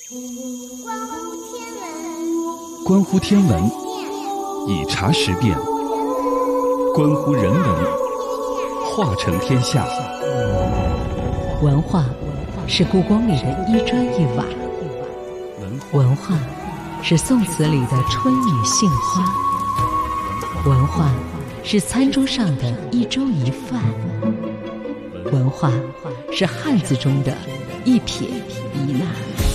关乎天文，以茶识变；关乎人文，化成天下。 文化是故宫里的一砖一瓦，文化是宋词里的春雨杏花，文化是餐桌上的一粥一饭，文化是汉字中的一撇一捺。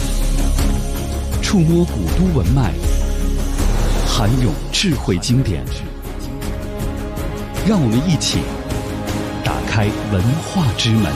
触摸古都文脉，涵咏智慧经典，让我们一起打开文化之门。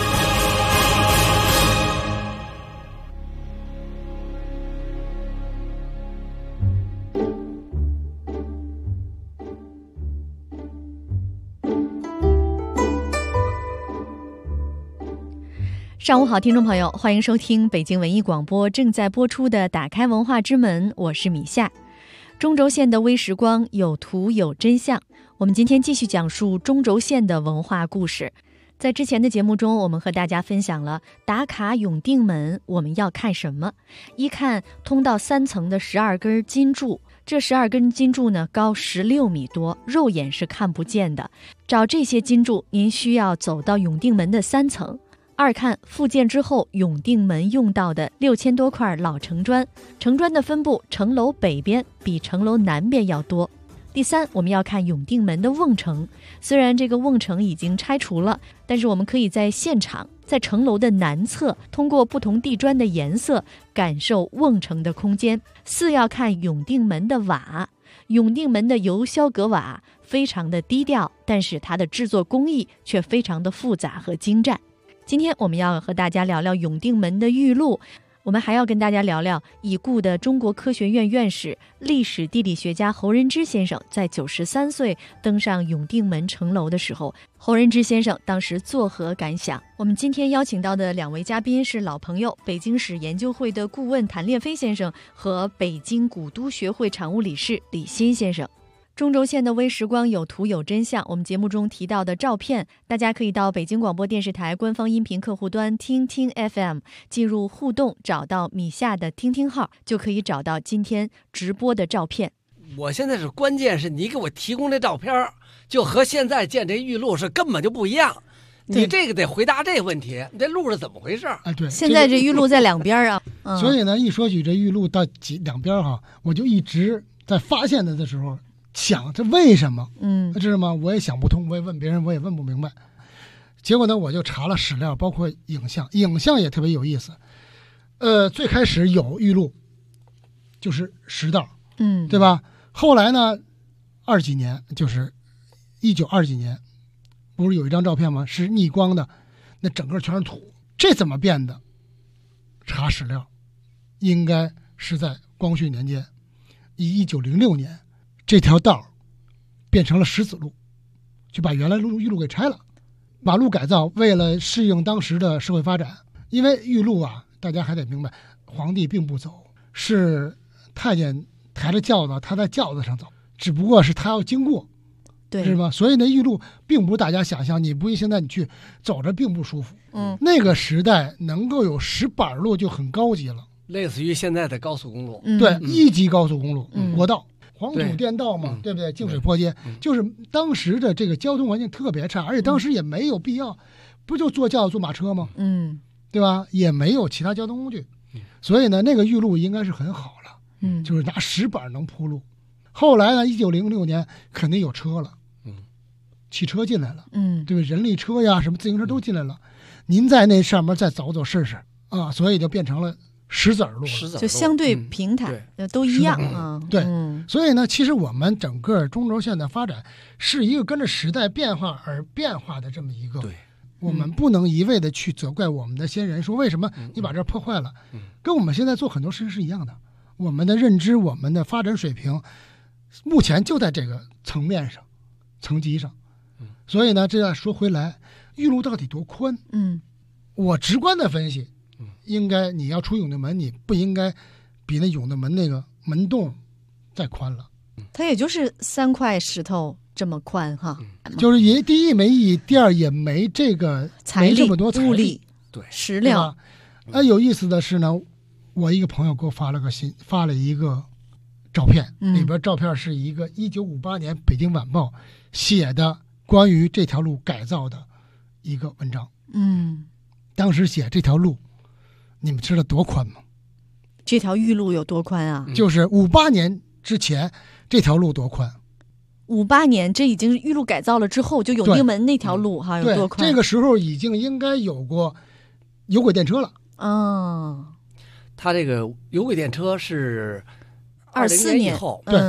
上午好，听众朋友，欢迎收听北京文艺广播正在播出的《打开文化之门》，我是米夏。中轴线的微时光，有图有真相。我们今天继续讲述中轴线的文化故事。在之前的节目中，我们和大家分享了打卡永定门我们要看什么。一看通到3层的12根金柱，这12根金柱呢高16米多，肉眼是看不见的。找这些金柱，您需要走到永定门的3层。二看复建之后永定门用到的6000多块老城砖，城砖的分布，城楼北边比城楼南边要多。第三，我们要看永定门的瓮城，虽然这个瓮城已经拆除了，但是我们可以在现场，在城楼的南侧，通过不同地砖的颜色感受瓮城的空间。四，要看永定门的瓦，永定门的油削格瓦非常的低调，但是它的制作工艺却非常的复杂和精湛。今天我们要和大家聊聊永定门的玉露，我们还要跟大家聊聊已故的中国科学院院士、历史地理学家侯仁之先生在93岁登上永定门城楼的时候，侯仁之先生当时作何感想。我们今天邀请到的2位嘉宾是老朋友，北京史研究会的顾问谭烈飞先生和北京古都学会常务理事李欣先生。中轴线的微时光，有图有真相。我们节目中提到的照片，大家可以到北京广播电视台官方音频客户端听听 FM 进入互动，找到米夏的听听号，就可以找到今天直播的照片。 我现在是关键是你给我提供这照片，就和现在见这玉露是根本就不一样。你这个得回答这个问题，这路是怎么回事啊？ 对，现在这玉露在两边啊。 所以呢，一说起这玉露到两边哈，我就一直在发现它的时候想这为什么，知道吗？我也想不通，我也问别人，我也问不明白。结果呢，我就查了史料，包括影像也特别有意思。最开始有玉露，就是石道，对吧？后来呢，20几年，就是1920几年，不是有一张照片吗？是逆光的，那整个全是土，这怎么变的？查史料，应该是在光绪年间，1906年。这条道变成了石子路，就把原来玉路给拆了，把路改造，为了适应当时的社会发展。因为玉路啊，大家还得明白，皇帝并不走，是太监抬着轿子，他在轿子上走，只不过是他要经过， 对， 是吧？所以呢，玉路并不是大家想象，你不信现在你去走着并不舒服。那个时代能够有石板路就很高级了， 类似于现在的高速公路， 对，1级高速公路，国道。黄土垫道嘛，对不对？净水坡街，就是当时的这个交通环境特别差，而且当时也没有必要，不就坐轿子坐马车吗？对吧？也没有其他交通工具，所以呢，那个玉路应该是很好了，就是拿石板能铺路。后来呢，1906年肯定有车了，汽车进来了，对吧？人力车呀，什么自行车都进来了，您在那上面再走走试试啊，所以就变成了石子路， 就相对平坦，都一样啊。 对，所以呢，其实我们整个中轴线的发展是一个跟着时代变化而变化的这么一个。对，我们不能一味的去责怪我们的先人，说为什么你把这破坏了，跟我们现在做很多事情是一样的。我们的认知，我们的发展水平，目前就在这个层面上、层级上。所以呢，这样说回来，玉路到底多宽？我直观的分析。应该你要出永定门，你不应该比那永定门那个门洞再宽了。 它也就是3块石头这么宽哈， 就是也第一没意义，第二也没这个财力、 没这么多财力， 物力、对食料。 有意思的是呢， 我一个朋友给我发了一个照片，里边照片是一个1958年北京晚报写的关于这条路改造的一个文章。当时写这条路，你们知道多宽吗？ 这条玉路有多宽啊？ 就是58年之前这条路多宽。 58年，这已经是玉路改造了之后，就永定门那条路哈有多宽？ 这个时候已经应该有过有轨电车了。 它这个有轨电车是 24 年以后， 对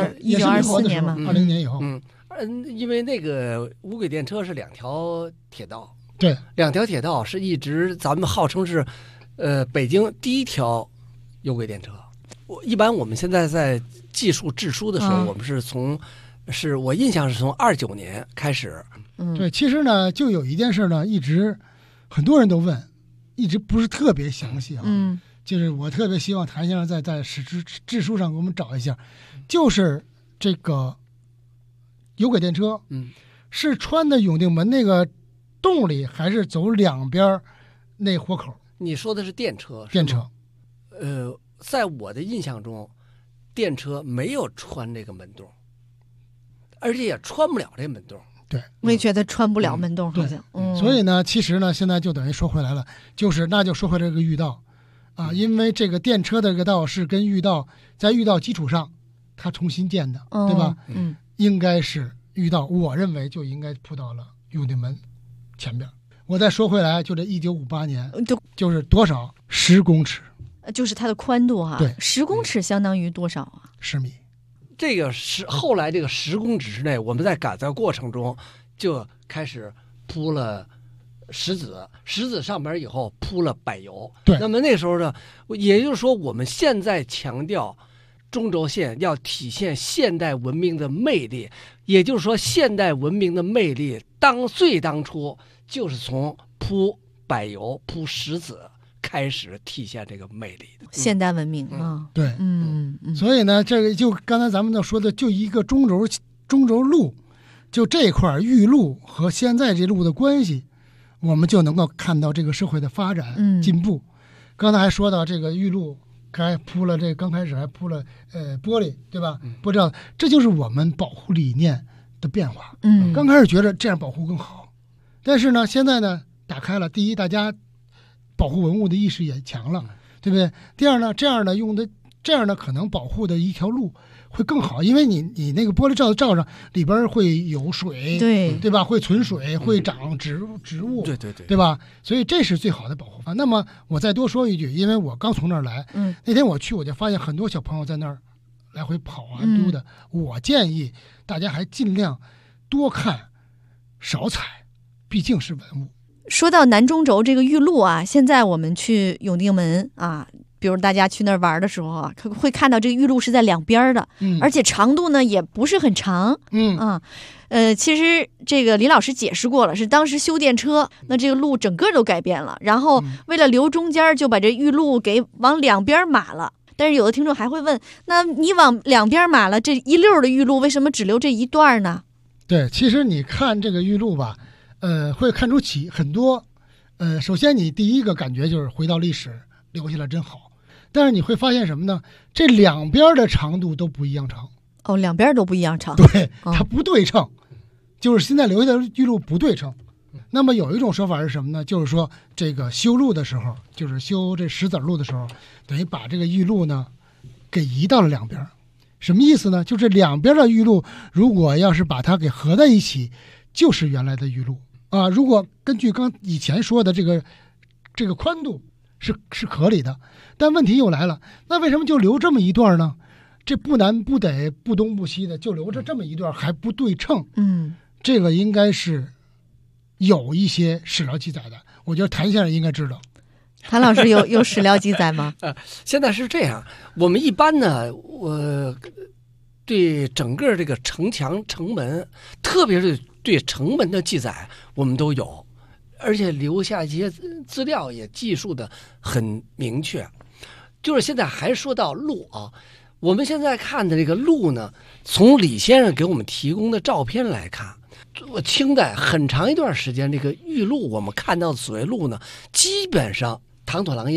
，1924年嘛 ，20年以后。 因为那个无轨电车是2条铁道， 对 ，2条铁道是一直咱们号称是，北京第一条有轨电车。一般我们现在在技术制书的时候，我们是我印象是从29年开始。 对，其实呢，就有一件事呢，一直很多人都问，一直不是特别详细啊。就是我特别希望谭先生在史实制书上给我们找一下，就是这个有轨电车，是穿的永定门那个洞里，还是走两边那活口？ 你说的是电车？ 电车。 在我的印象中，电车没有穿这个门洞，而且也穿不了这门洞。 对， 我也觉得穿不了门洞，好像。 所以呢，其实呢，现在就等于说回来了，那就说回这个御道啊，因为这个电车的这个道是跟御道在御道基础上，它重新建的，对吧？应该是御道，我认为就应该铺到了永定门前边。我再说回来，就这1958年，就是多少10公尺。 就是它的宽度哈， 对 ，10公尺相当于多少啊 ？10米。 这个后来这个10公尺之内，我们在改造过程中就开始铺了石子，石子上面以后铺了柏油。 对， 那么那时候呢，也就是说我们现在强调中轴线要体现现代文明的魅力，也就是说现代文明的魅力最当初就是从铺柏油铺石子开始体现这个魅力的现代文明啊。 对，所以呢，这个就刚才咱们说的，就一个中轴路，就这块玉路和现在这路的关系，我们就能够看到这个社会的发展进步。刚才还说到这个玉路，刚开始还铺了玻璃，对吧？不知道，这就是我们保护理念的变化。刚开始觉得这样保护更好，但是呢，现在呢打开了，第一，大家保护文物的意识也强了，对不对？第二呢，这样呢可能保护的一条路会更好，因为你那个玻璃罩上里边会有水，对吧？会存水，会长植物，对吧？所以这是最好的保护方。那么我再多说一句，因为我刚从那儿来，那天我去我就发现很多小朋友在那儿来回跑啊溜的。我建议大家还尽量多看少踩，毕竟是文物。 说到南中轴这个玉路啊，现在我们去永定门啊，比如大家去那儿玩的时候啊，会看到这个玉路是在两边的，而且长度呢也不是很长，其实这个李老师解释过了，是当时修电车，那这个路整个都改变了，然后为了留中间，就把这玉路给往两边码了。但是有的听众还会问，那你往两边码了这一溜的玉路，为什么只留这一段呢？ 对，其实你看这个玉路吧，会看出很多，首先你第一个感觉就是回到历史，留下来真好。但是你会发现什么呢？这两边的长度都不一样长。 哦，两边都不一样长。 对，它不对称，就是现在留下的玉路不对称。那么有一种说法是什么呢？就是说这个修路的时候，就是修这石子路的时候，等于把这个玉路呢给移到了两边。什么意思呢？就是两边的玉路如果要是把它给合在一起，就是原来的玉路啊。如果根据以前说的这个宽度是合理的，但问题又来了，那为什么就留这么一段呢？这不南不北不东不西的，就留着这么一段还不对称。这个应该是有一些史料记载的，我觉得谭先生应该知道。 谭老师有史料记载吗？ 现在是这样，我们一般呢，我对整个这个城墙、城门，特别是对城门的记载，我们都有，而且留下一些资料也记述的很明确。就是现在还说到路啊，我们现在看的这个路呢，从李先生给我们提供的照片来看，清代很长一段时间，这个玉路我们看到的所谓路呢，基本上淌淌狼烟，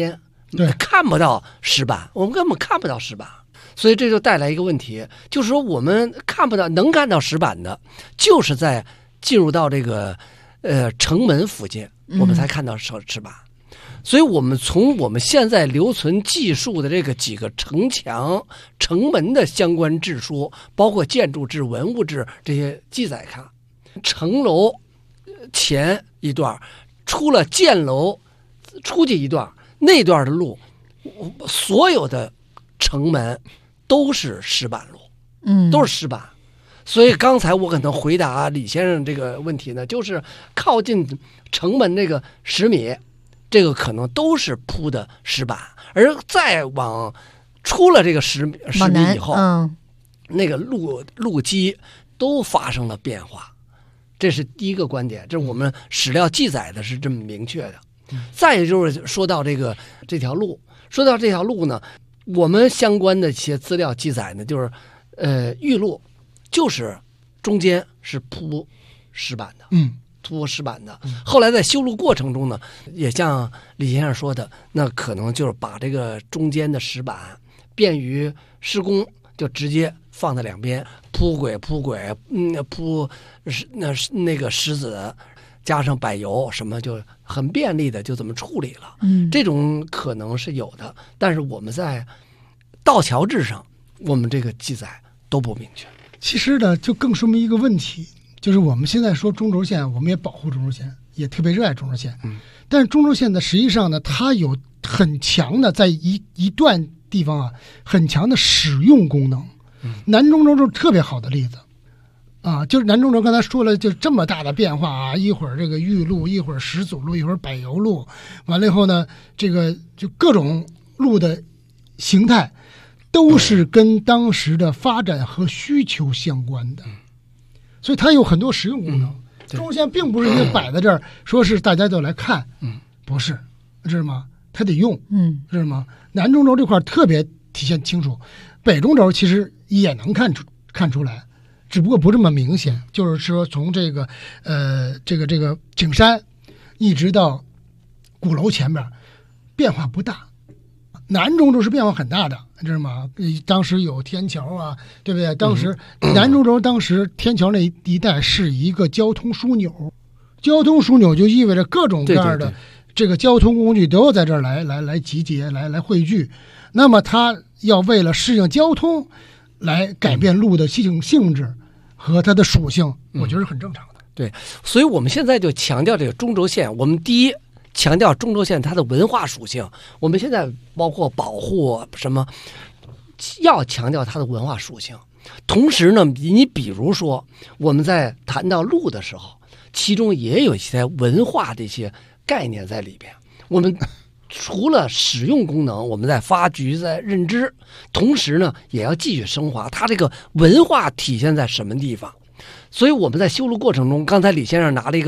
看不到石板，我们根本看不到石板。所以这就带来一个问题，就是说我们能看到石板的，就是在进入到这个城门附近，我们才看到石板。所以我们从我们现在留存记述的这个几个城墙、城门的相关志书，包括建筑志、文物志这些记载看，城楼前一段，出了箭楼出去一段，那段的路，所有的城门都是石板路，都是石板。所以刚才我可能回答李先生这个问题呢，就是靠近城门那个10米，这个可能都是铺的石板，而再往出了这个10米以后，那个路基都发生了变化。这是第一个观点，这是我们史料记载的是这么明确的。再就是说到这条路，呢，我们相关的一些资料记载呢，就是玉路就是中间是铺石板的，铺石板的。后来在修路过程中呢，也像李先生说的，那可能就是把这个中间的石板便于施工，就直接放在两边铺轨，铺那个石子，加上柏油什么，就很便利的就这么处理了。这种可能是有的，但是我们在道桥志上，我们这个记载都不明确。 其实呢，就更说明一个问题，就是我们现在说中轴线，我们也保护中轴线，也特别热爱中轴线。但是中轴线呢，实际上呢，它有很强的在一段地方啊，很强的使用功能。南中轴就是特别好的例子啊，就是南中轴刚才说了，就这么大的变化啊，一会儿这个玉路，一会儿石组路，一会儿柏油路，完了以后呢，这个就各种路的形态都是跟当时的发展和需求相关的，所以它有很多实用功能。中轴线并不是一个摆在这儿说是大家都来看，不是，知道吗？它得用，知道吗？南中轴这块特别体现清楚，北中轴其实也能看出来，只不过不这么明显。就是说从这个景山一直到鼓楼前面变化不大，南中轴是变化很大的，知道吗？当时有天桥啊，对不对？当时南中轴当时天桥那一带是一个交通枢纽，交通枢纽就意味着各种各样的这个交通工具都要在这儿来集结，来汇聚。那么它要为了适应交通，来改变路的性质和它的属性，我觉得是很正常的。 对，所以我们现在就强调这个中轴线。我们第一强调中轴线它的文化属性，我们现在包括保护什么，要强调它的文化属性。同时呢，你比如说我们在谈到路的时候，其中也有一些文化的一些概念在里边。我们除了使用功能，我们在发掘、在认知，同时呢，也要继续升华它这个文化体现在什么地方。所以我们在修路过程中，刚才李先生拿了一个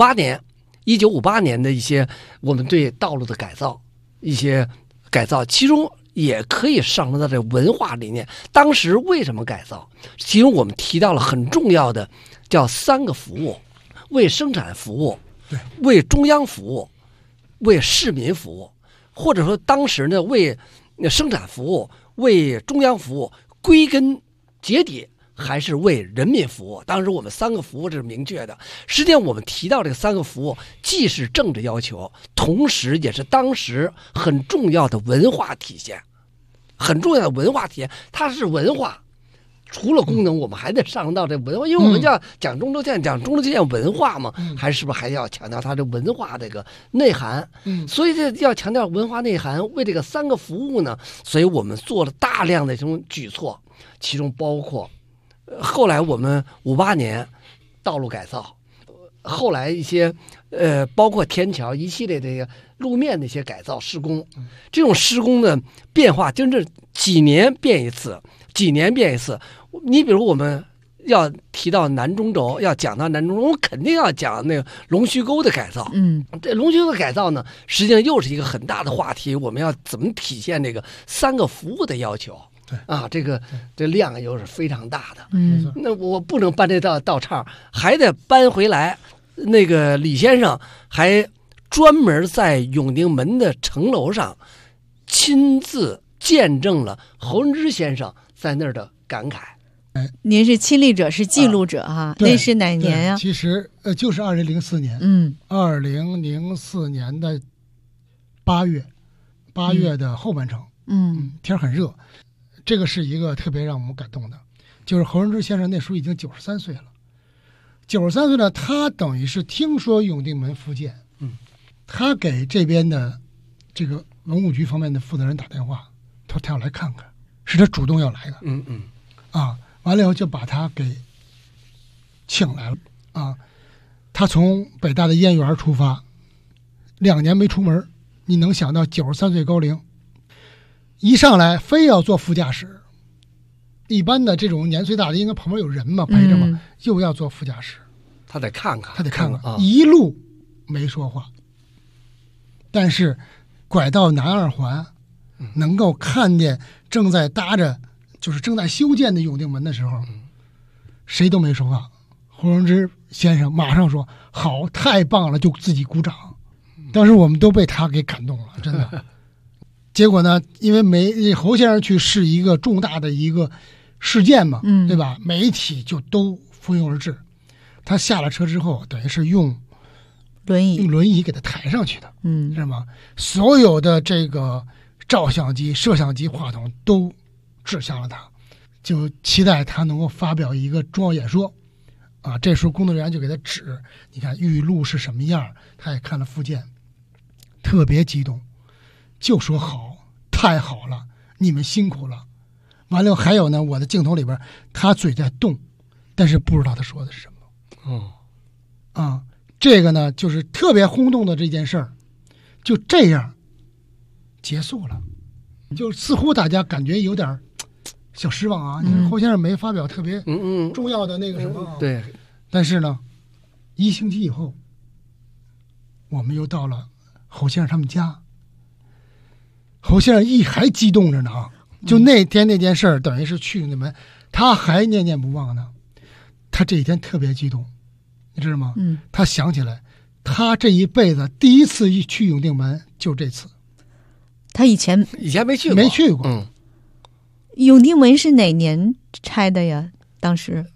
1958年的一些我们对道路的一些改造，其中也可以上升到这文化理念。当时为什么改造？其中我们提到了很重要的叫3个服务：为生产服务，为中央服务，为市民服务。或者说当时呢，为生产服务，为中央服务，归根结底还是为人民服务。当时我们3个服务是明确的。实际上我们提到这个3个服务，既是政治要求，同时也是当时很重要的文化体现，它是文化。除了功能，我们还得上升到这文化，因为我们要讲中轴线文化嘛，是不是还要强调它的文化这个内涵？所以这要强调文化内涵，为这个3个服务呢，所以我们做了大量的这种举措，其中包括后来我们58年道路改造，后来一些包括天桥一系列这个路面的一些改造施工，这种施工的变化真是几年变一次。你比如我们要提到南中轴，要讲到南中轴，我们肯定要讲那个龙须沟的改造。这龙须沟的改造呢，实际上又是一个很大的话题。我们要怎么体现这个3个服务的要求？ 对啊，这量又是非常大的。那我不能搬这道岔，还得搬回来。那个李先生还专门在永定门的城楼上亲自见证了侯仁之先生在那儿的感慨。 您是亲历者，是记录者哈？那是哪年呀？ 其实就是2004年。2004年的8月的后半程。天很热。这个是一个特别让我们感动的，就是侯仁之先生那时候已经93岁了。93岁呢，他等于是听说永定门复建，他给这边的这个文物局方面的负责人打电话，他说他要来看看，是他主动要来的。完了以后就把他给请来了啊。他从北大的燕园出发，2年没出门，你能想到93岁高龄，一上来非要坐副驾驶。一般的这种年岁大的应该旁边有人嘛，陪着嘛，又要坐副驾驶。 他得看看， 一路没说话。但是拐到南二环，能够看见正在搭着，就是正在修建的永定门的时候，谁都没说话。侯仁之先生马上说：“好，太棒了！”就自己鼓掌。当时我们都被他给感动了，真的。结果呢，因为侯先生去是一个重大的一个事件嘛，对吧？媒体就都蜂拥而至。他下了车之后，等于是用轮椅给他抬上去的，是吗？所有的这个照相机、摄像机、话筒都指向了他，就期待他能够发表一个重要演说。这时候工作人员就给他指，你看玉露是什么样，他也看了附件，特别激动，就说好，太好了，你们辛苦了。完了还有呢，我的镜头里边，他嘴在动，但是不知道他说的是什么。这个呢，就是特别轰动的这件事儿，就这样结束了。就似乎大家感觉有点小失望啊，侯先生没发表特别重要的那个什么。 对。 但是呢，1星期以后，我们又到了侯先生他们家。侯先生还激动着呢啊！就那天那件事儿，等于是去你们，他还念念不忘呢。他这一天特别激动，你知道吗？他想起来，他这一辈子第一次去永定门就这次。 他以前没去过。 永定门是哪年拆的呀？当时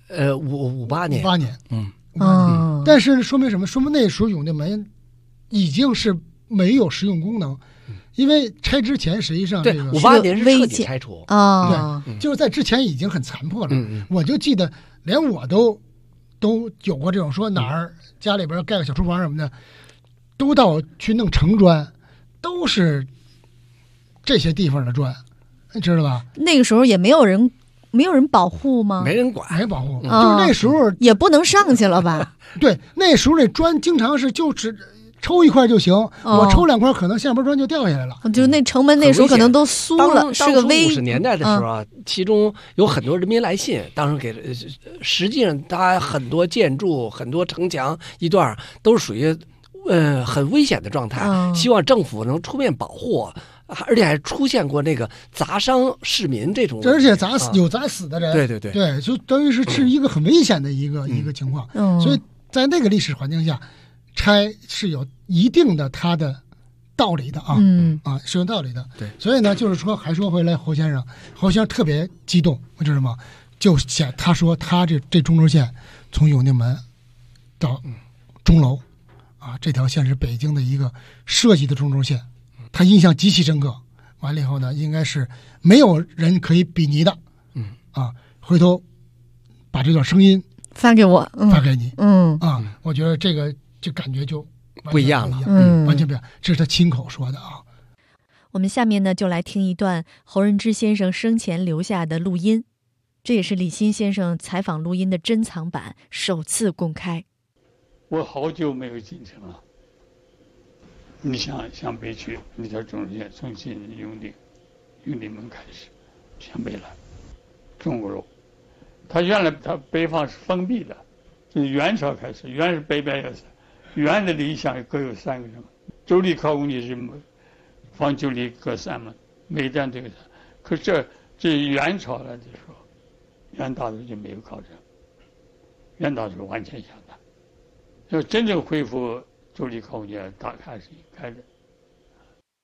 58年。 58年。但是说明什么？说明那时候永定门已经是没有实用功能。因为拆之前实际上这个 58年是彻底拆除对，就是在之前已经很残破了。我就记得连我都有过这种，说哪儿家里边盖个小厨房什么的，都到去弄城砖，都是这些地方的砖，你知道吧？ 那个时候也没有人保护吗？ 没人管， 没保护，就是那时候也不能上去了吧？ 对，那时候那砖经常是就只抽一块就行，我抽2块，可能下边砖就掉下来了。 就那城门那时候可能都酥了，是个 50年代的时候其中有很多人民来信，当时给，实际上它很多建筑、很多城墙一段都是属于很危险的状态，希望政府能出面保护。而且还出现过那个砸伤市民这种， 而且有砸死的人， 对， 就等于是一个很危险的一个情况。所以在那个历史环境下，拆是有一定的它的道理的是有道理的。 对， 所以呢，就是说，还说回来，侯先生特别激动，知道吗？就想他说他这中轴线从永定门到钟楼这条线是北京的一个设计的中轴线。他印象极其深刻，完了以后呢，应该是没有人可以比拟的。回头把这段声音发给我， 发给你。我觉得这个就感觉就不一样了， 完全不一样。这是他亲口说的啊。 我们下面呢，就来听一段侯仁之先生生前留下的录音，这也是李欣先生采访录音的珍藏版，首次公开。 我好久没有进城了。你向北去，那条中轴线从新永定门开始向北来，中国路。它原来北方是封闭的，从元朝开始，原是北边有原的理想各有3个人，周礼考古题是放9里各3门，每站这个。可这元朝来的时候，元大都就没有考证，元大是完全相反。要真正恢复周礼考古题，大概是应该的。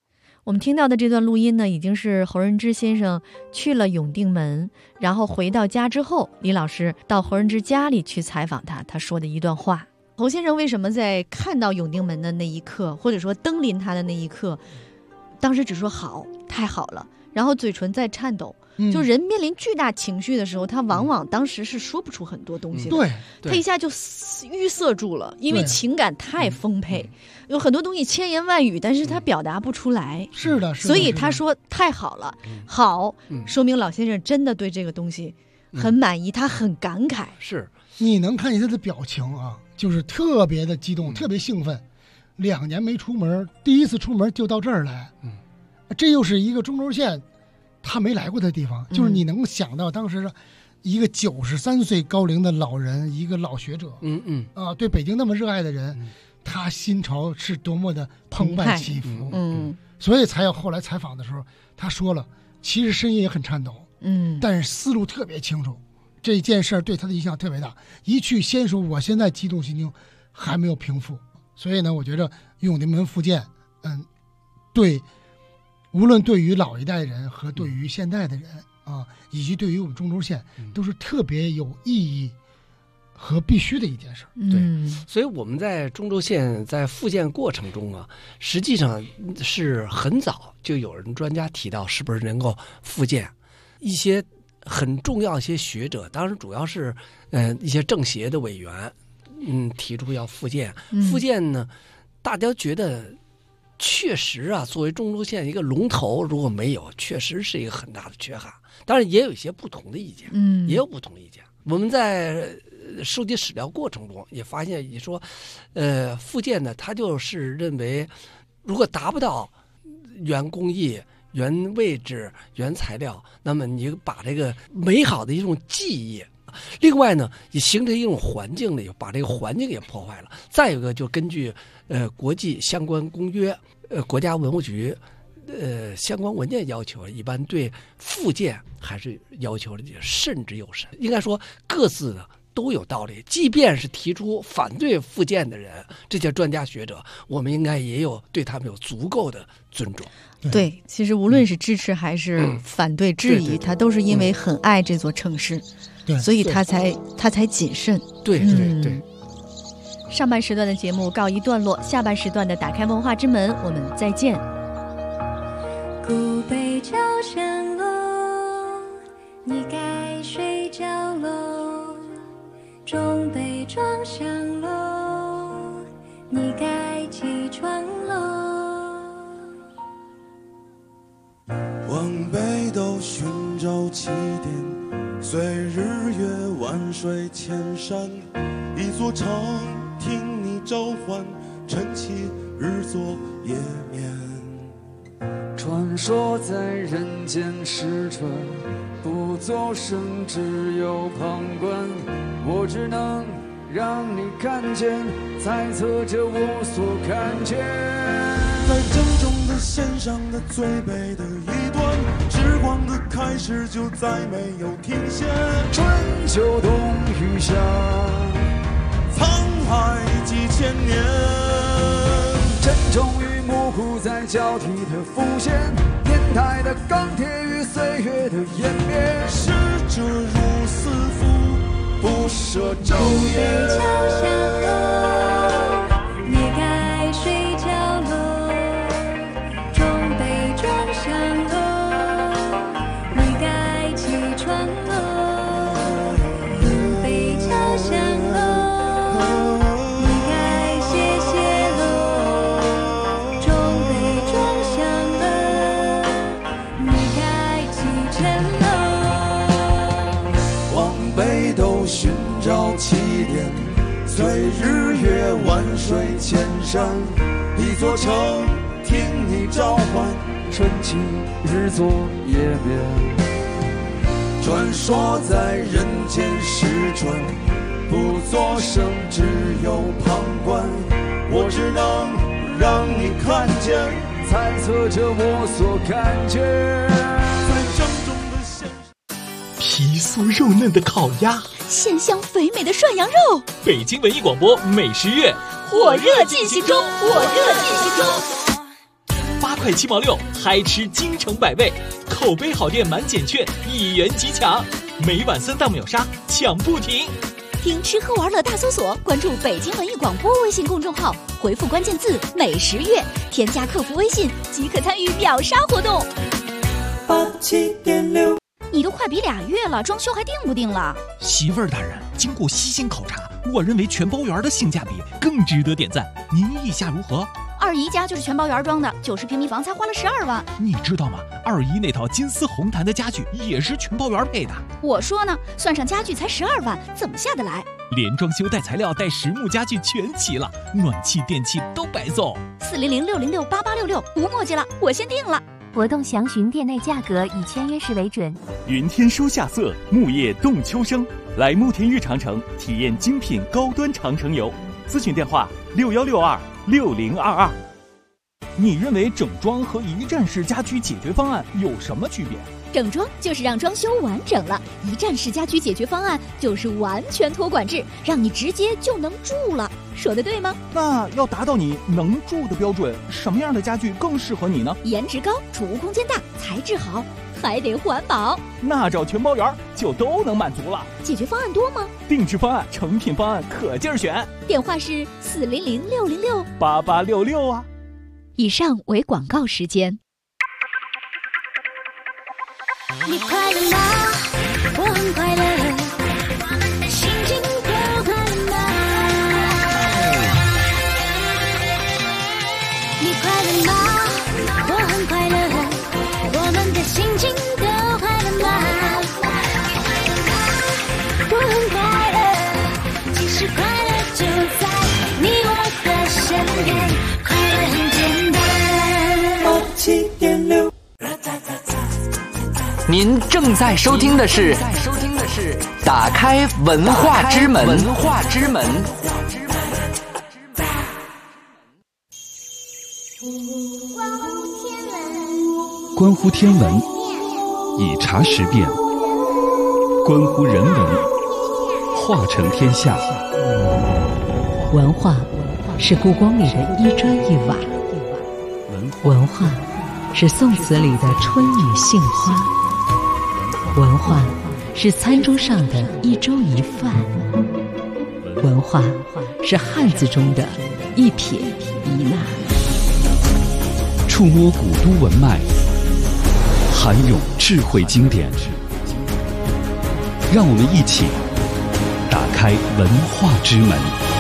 我们听到的这段录音呢，已经是侯仁之先生去了永定门，然后回到家之后，李老师到侯仁之家里去采访他说的一段话。侯先生为什么在看到永定门的那一刻，或者说登临他的那一刻，当时只说好，太好了，然后嘴唇在颤抖。就人面临巨大情绪的时候，他往往当时是说不出很多东西的。他一下就淤塞住了，因为情感太丰沛，有很多东西千言万语，但是他表达不出来。 是的， 所以他说太好了，好，说明老先生真的对这个东西很满意，他很感慨。 是， 你能看见他的表情啊，就是特别的激动，特别兴奋。2年没出门，第一次出门就到这儿来，这又是一个中轴线他没来过的地方，就是你能想到当时一个93岁高龄的老人，一个老学者，对北京那么热爱的人，他心潮是多么的澎湃起伏，所以才要后来采访的时候，他说了，其实声音也很颤抖，但是思路特别清楚，这件事对他的影响特别大。一去先说，我现在激动心情还没有平复，所以呢，我觉得永定门复建，无论对于老一代人和对于现代的人啊，以及对于我们中轴线，都是特别有意义和必须的一件事。 对，所以我们在中轴线在复建过程中啊，实际上是很早就有人专家提到是不是能够复建，一些很重要一些学者，当然主要是一些政协的委员，提出要复建。复建呢，大家觉得确实啊，作为中轴线一个龙头，如果没有，确实是一个很大的缺憾。当然也有一些不同的意见，也有不同意见。我们在收集史料过程中也发现，你说，复建呢，他就是认为，如果达不到原工艺、原位置、原材料，那么你把这个美好的一种技艺，另外呢，也形成一种环境了，把这个环境也破坏了。再有一个，就根据国际相关公约，国家文物局相关文件要求，一般对复建还是要求的慎之又慎。应该说各自的都有道理，即便是提出反对复建的人，这些专家学者，我们应该也有对他们有足够的尊重。 对，其实无论是支持还是反对质疑，他都是因为很爱这座城市，所以他才谨慎。 对。 上半时段的节目告一段落，下半时段的打开文化之门，我们再见。 古北朝山楼，你该睡觉喽；中北庄上楼，你该起床喽。 往北斗寻找起点，随日月万水千山，一座城听你召唤，晨起日作夜眠。 传说在人间失传，不作声，只有旁观。我只能让你看见，猜测着我所看见。 在正中的线上的最北的一端，时光的开始就再没有停歇。 春秋冬雨夏， 沧海几千年， 真终于模糊在交替的浮现，年代的钢铁与岁月的湮灭。 逝者如斯夫，不舍昼夜。 桥上楼，你该睡觉喽；中北庄上楼，你该起床喽；古北桥上楼，你该歇歇喽；中北庄上楼，你该启程喽。 往北斗寻找起点，随日月万水千山，一座城听你召唤， 晨起日作夜眠。 传说在人间失传，不作声，只有旁观。我只能让你看见， 猜测着我所看见。 在正中的线上， 皮酥肉嫩的烤鸭， 鲜香肥美的涮羊肉。 北京文艺广播美食月火热进行中，火热进行中。 8 块7毛6，嗨吃京城百味，口碑好店满减券1元即抢，每晚3档秒杀，抢不停。 听吃喝玩乐大搜索，关注北京文艺广播微信公众号，回复关键字美食月，添加客服微信即可参与秒杀活动。 87.6， 你都快比2月了，装修还定不定了？ 媳妇儿大人，经过悉心考察，我认为全包园的性价比更值得点赞，您意下如何？ 二姨家就是全包园装的，90平米房才花了12万。 你知道吗？二姨那套金丝红檀的家具也是全包园配的。 我说呢，算上家具才12万，怎么下得来？ 连装修带材料带实木家具全齐了，暖气电器都白送。 400-606-8866，不墨迹了，我先定了。 活动详询店内价格，以签约时为准。 云天书夏色，木叶动秋生。来慕田峪长城体验精品高端长城游，咨询电话61626022。你认为整装和一站式家居解决方案有什么区别？ 整装就是让装修完整了，一站式家居解决方案就是完全托管制，让你直接就能住了。说的对吗？ 那要达到你能住的标准，什么样的家具更适合你呢？ 颜值高，储物空间大，材质好，还得环保。 那找全包园就都能满足了。 解决方案多吗？ 定制方案、成品方案可劲儿选。 电话是 400-606-8866啊。 以上为广告时间。 你快乐吗？我很快乐，心情都快乐吗？你快乐吗？我很快乐，我们的心情都快乐吗？我很快乐，其实快乐就在你我的身边，快乐很简单。 87.6。 您正在收听的是打开文化之门。 关乎天文，以茶识变；关乎人文，化成天下。 文化是故宫里的一砖一瓦，文化是宋词里的春雨杏花，文化是餐桌上的一粥一饭，文化是汉字中的一撇一捺。 触摸古都文脉，涵涌智慧经典，让我们一起打开文化之门。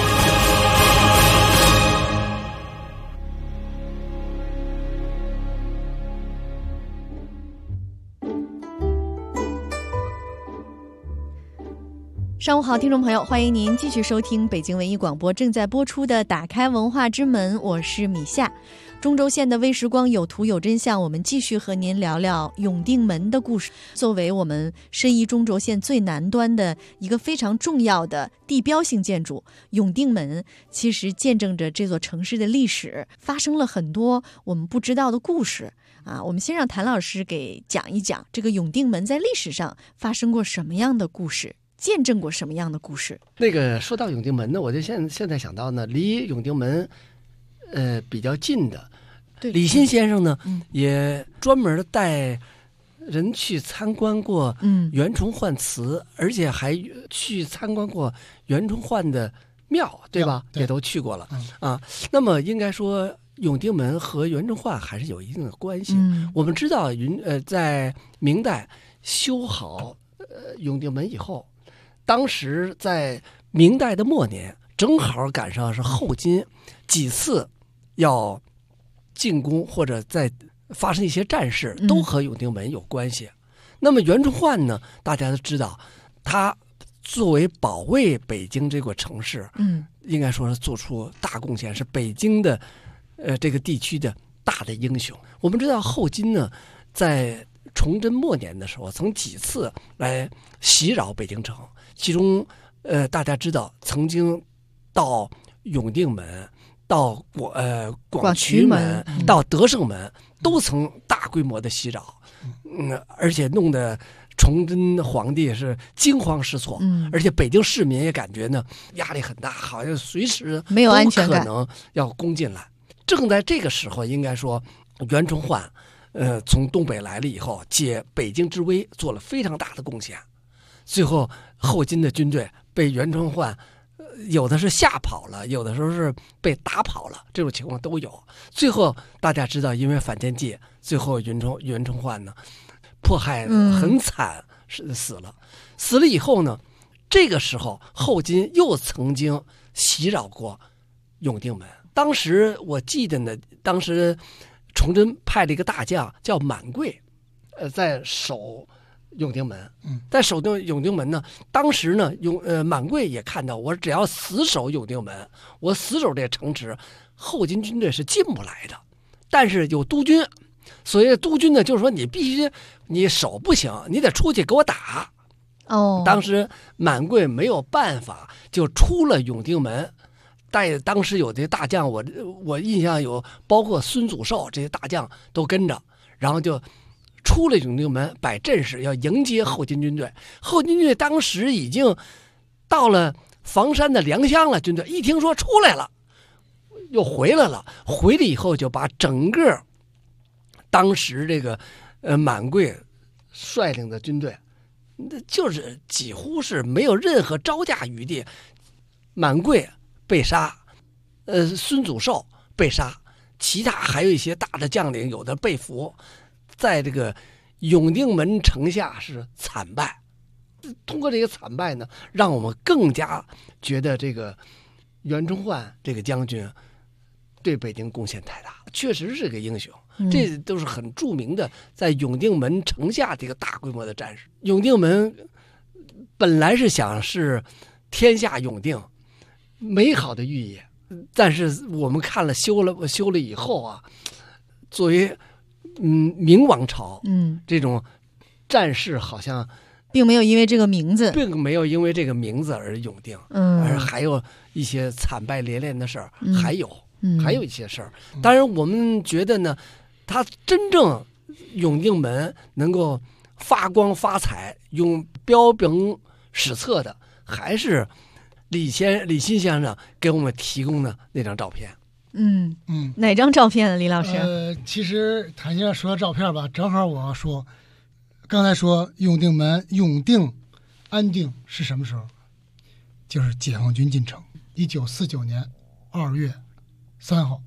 上午好，听众朋友，欢迎您继续收听北京文艺广播正在播出的《打开文化之门》，我是米夏。中轴线的微时光有图有真相，我们继续和您聊聊永定门的故事。作为我们申遗中轴线最南端的一个非常重要的地标性建筑，永定门其实见证着这座城市的历史，发生了很多我们不知道的故事啊。我们先让谭老师给讲一讲这个永定门在历史上发生过什么样的故事，见证过什么样的故事。 那个说到永定门呢，我就现在想到呢，离永定门比较近的李欣先生呢，也专门带人去参观过袁崇焕祠，而且还去参观过袁崇焕的庙，对吧？也都去过了啊。那么应该说永定门和袁崇焕还是有一定的关系。我们知道在明代修好永定门以后，当时在明代的末年，正好赶上是后金几次要进攻或者在发生一些战事，都和永定门有关系。那么袁崇焕呢，大家都知道，他作为保卫北京这个城市，应该说是做出大贡献，是北京的这个地区的大的英雄。我们知道后金呢，在崇祯末年的时候，曾几次来袭扰北京城，其中大家知道曾经到永定门，到广渠门，到德胜门，都曾大规模的袭扰，而且弄得崇祯皇帝是惊慌失措，而且北京市民也感觉呢压力很大，好像随时没有安全感， 可能要攻进来。正在这个时候，应该说袁崇焕从东北来了以后，借北京之威做了非常大的贡献。最后后金的军队被袁崇焕有的是吓跑了，有的时候是被打跑了，这种情况都有。最后大家知道，因为反间计，最后袁崇焕呢迫害很惨，死了。死了以后呢，这个时候后金又曾经袭扰过永定门。当时我记得呢，当时崇祯派了一个大将叫满贵，在守永定门。在守永定门呢，当时呢满贵也看到，我只要死守永定门，我死守这城池，后金军队是进不来的。但是有督军，所谓的督军呢，就是说你必须你守不行，你得出去给我打。当时满贵没有办法，就出了永定门。当时有这些大将，我印象有包括孙祖寿这些大将都跟着，然后就出了永定门，摆阵势要迎接后金军队。后金军队当时已经到了房山的良乡了，军队一听说出来了，又回来了。回来以后就把整个当时这个满贵率领的军队，就是几乎是没有任何招架余地。满贵被杀，孙祖寿被杀，其他还有一些大的将领有的被俘，在这个永定门城下是惨败。通过这个惨败呢，让我们更加觉得这个袁崇焕这个将军对北京贡献太大，确实是个英雄。这都是很著名的在永定门城下这个大规模的战士。永定门本来是想是天下永定美好的寓意，但是我们看了修了以后啊，作为明王朝这种战事，好像并没有因为这个名字而永定，而还有一些惨败连连的事儿，还有一些事儿。当然我们觉得呢，他真正永定门能够发光发彩用标本史册的，还是李新先生给我们提供的那张照片。 哪张照片啊，李老师？ 其实谭先生说到照片吧，正好我说，刚才说永定门永定安定是什么时候？就是解放军进城，1949年2月3号。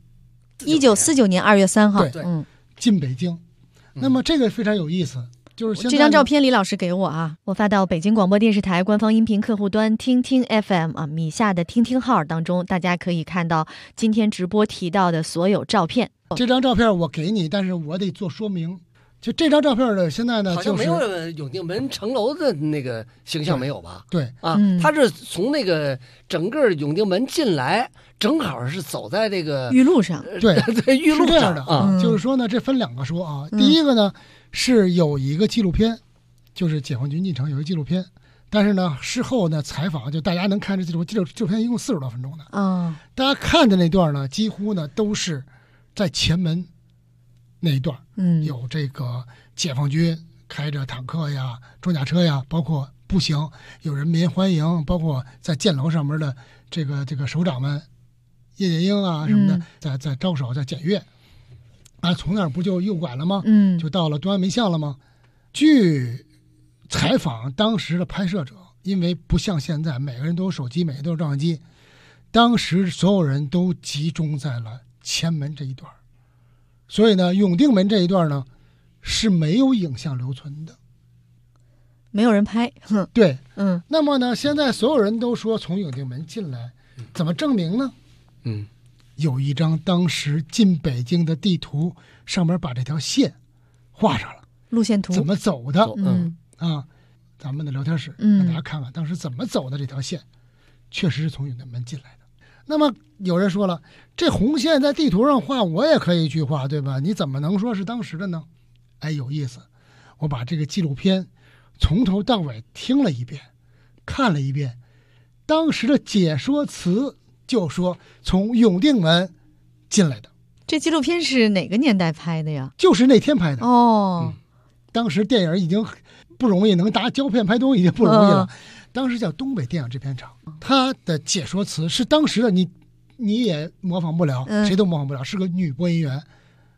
1949年2月3号， 对，进北京。那么这个非常有意思。就是这张照片李老师给我啊，我发到北京广播电视台官方音频客户端听听 FM 啊米下的听听号当中，大家可以看到今天直播提到的所有照片。 这张照片我给你，但是我得做说明。就这张照片的现在呢， 好像没有永定门城楼的那个形象，没有吧？ 对啊，他是从那个整个永定门进来，正好是走在这个玉路上。 对对，玉路上是这样的啊。就是说呢，这分两个说啊。第一个呢是有一个纪录片，就是解放军进城有一个纪录片，但是呢事后呢采访，就大家能看这纪录片一共40多分钟的啊。 大家看的那段呢，几乎呢都是在前门那一段，有这个解放军开着坦克呀、装甲车呀，包括步行，有人民欢迎，包括在箭楼上面的这个首长们叶剑英啊什么的，在招手，在检阅。从那儿不就右拐了吗？就到了端安门巷了吗？据采访当时的拍摄者，因为不像现在每个人都有手机，每个人都有照相机，当时所有人都集中在了前门这一段，所以呢永定门这一段呢是没有影像留存的， 没有人拍。 对，那么呢现在所有人都说从永定门进来，怎么证明呢？有一张当时进北京的地图，上面把这条线画上了， 路线图怎么走的。咱们的聊天室让大家看看当时怎么走的这条线，确实是从永定门进来的。那么有人说了，这红线在地图上画，我也可以去画，对吧？你怎么能说是当时的呢？有意思，我把这个纪录片从头到尾听了一遍，看了一遍，当时的解说词就说从永定门进来的。 这纪录片是哪个年代拍的呀？ 就是那天拍的。 当时电影已经不容易，能拿胶片拍东西已经不容易了。当时叫东北电影制片厂，它的解说词是当时的你也模仿不了，谁都模仿不了，是个女播音员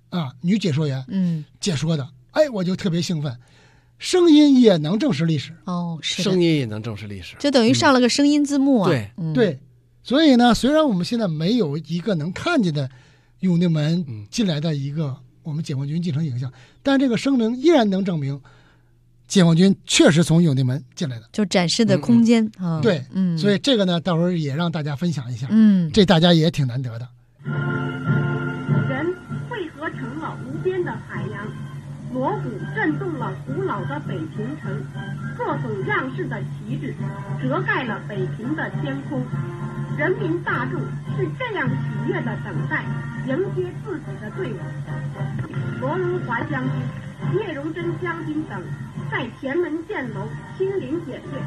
女解说员解说的，我就特别兴奋。声音也能证实历史是的， 声音也能证实历史， 就等于上了个声音字幕啊。 对，所以呢，虽然我们现在没有一个能看见的永定门进来的一个我们解放军进城影像，但这个声明依然能证明解放军确实从永定门进来的， 就展示的空间对，所以这个呢，到时候也让大家分享一下， 这大家也挺难得的。 人汇合成了无边的海洋，锣鼓震动了古老的北平城，各种样式的旗帜遮盖了北平的天空。人民大众是这样喜悦地等待迎接自己的队伍。罗荣桓将军、聂荣臻将军等在前门箭楼亲临检阅。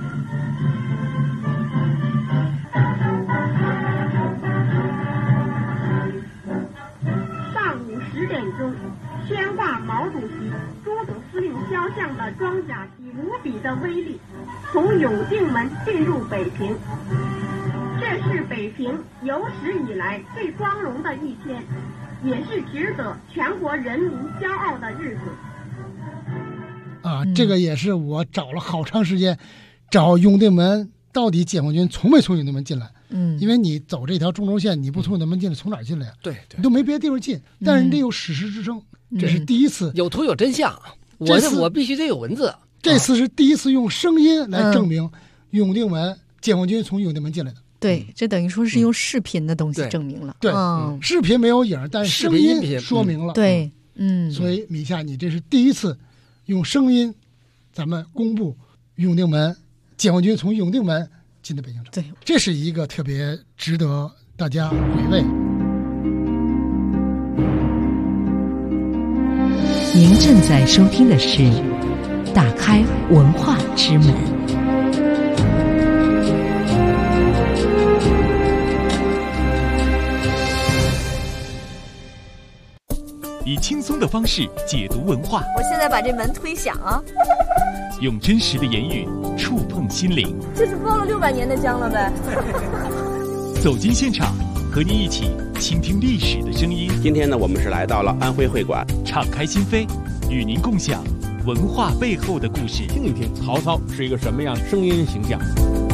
上午10点钟，悬挂毛主席、朱总司令肖像的装甲机无比的威力从永定门进入北平。这是北平有史以来最光荣的一天，也是值得全国人民骄傲的日子。 这个也是我找了好长时间，找永定门到底解放军从没从永定门进来。因为你走这条中轴线，你不从永定门进来，从哪儿进来呀？ 对， 你都没别的地方进。但是你得有史实支撑，这是第一次有图有真相。我必须得有文字。 这次是第一次用声音来证明永定门解放军从永定门进来的。 对，这等于说是用视频的东西证明了。 对，视频没有影，但是声音说明了。 对， 所以米夏，你这是第一次用声音，咱们公布永定门解放军从永定门进的北京城。 对， 这是一个特别值得大家回味。 您正在收听的是《打开文化之门》。 以轻松的方式解读文化。 我现在把这门推响啊！ 用真实的言语触碰心灵。 这是包了600年的姜了呗？ 走进现场，和您一起倾听历史的声音。 今天呢，我们是来到了安徽会馆， 敞开心扉，与您共享文化背后的故事， 听一听曹操是一个什么样的声音形象。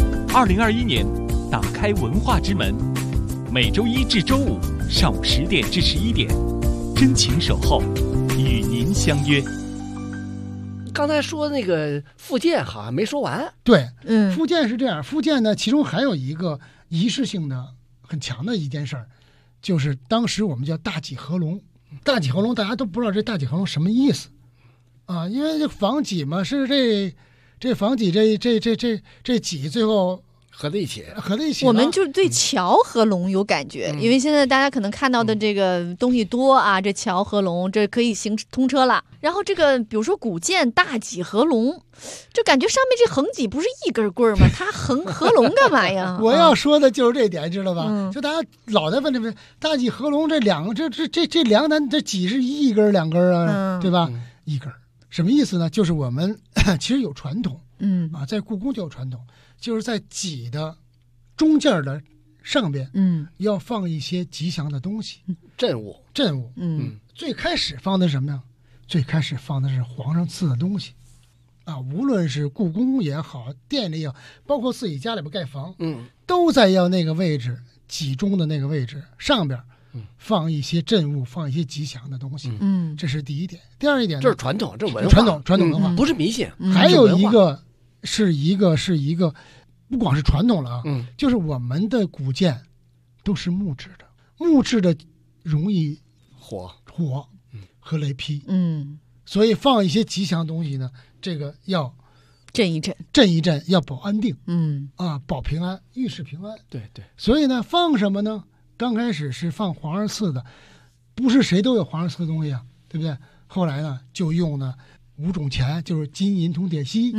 2021年，打开文化之门，每周1至周5上午10点至11点。真情守候，与您相约。 刚才说那个福建好像没说完。 对，福建是这样，福建呢，其中还有一个仪式性的很强的一件事儿，就是当时我们叫大戟合龙。大戟合龙大家都不知道这大戟合龙什么意思啊？因为这房戟嘛，是这房戟这戟最后合在一起。 我们就对桥和龙有感觉，因为现在大家可能看到的这个东西多啊，这桥和龙这可以通车了。然后这个比如说古建大戟合龙，就感觉上面这横戟不是一根棍吗？它合龙干嘛呀？ 我要说的就是这点，知道吧？就大家老在问这个大戟合龙这两个这两单这戟是一根2根啊，对吧？一根什么意思呢？就是我们其实有传统，在故宫就有传统。就是在戟的中间的上边，要放一些吉祥的东西， 镇物， 最开始放的是什么呀？最开始放的是皇上赐的东西，无论是故宫也好，店里也好，包括自己家里边盖房，都在要那个位置，戟中的那个位置上边，放一些镇物，放一些吉祥的东西，这是第一点。第二一点呢， 这是传统，这是文化， 传统文化， 不是迷信。 还有一个。是一个，不光是传统了啊，就是我们的古建都是木质的容易火和雷劈，所以放一些吉祥东西呢，这个要震一震， 要保安定，保平安，预示平安。 对， 所以呢，放什么呢？刚开始是放皇上赐的，不是谁都有皇上赐的东西啊，对不对？后来呢，就用呢。5种钱就是金银铜铁锡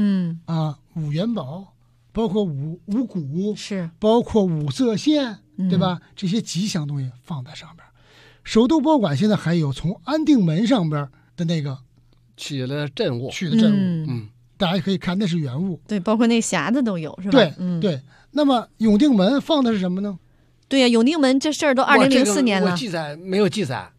，5元宝，包括五谷， 是包括5色线，对吧？这些吉祥东西放在上边。首都博物馆现在还有从安定门上边的那个取的镇物， 大家可以看那是原物， 对，包括那匣子都有，是吧？ 对。那么永定门放的是什么呢？ 对呀，永定门这事儿都2004年了， 没有记载。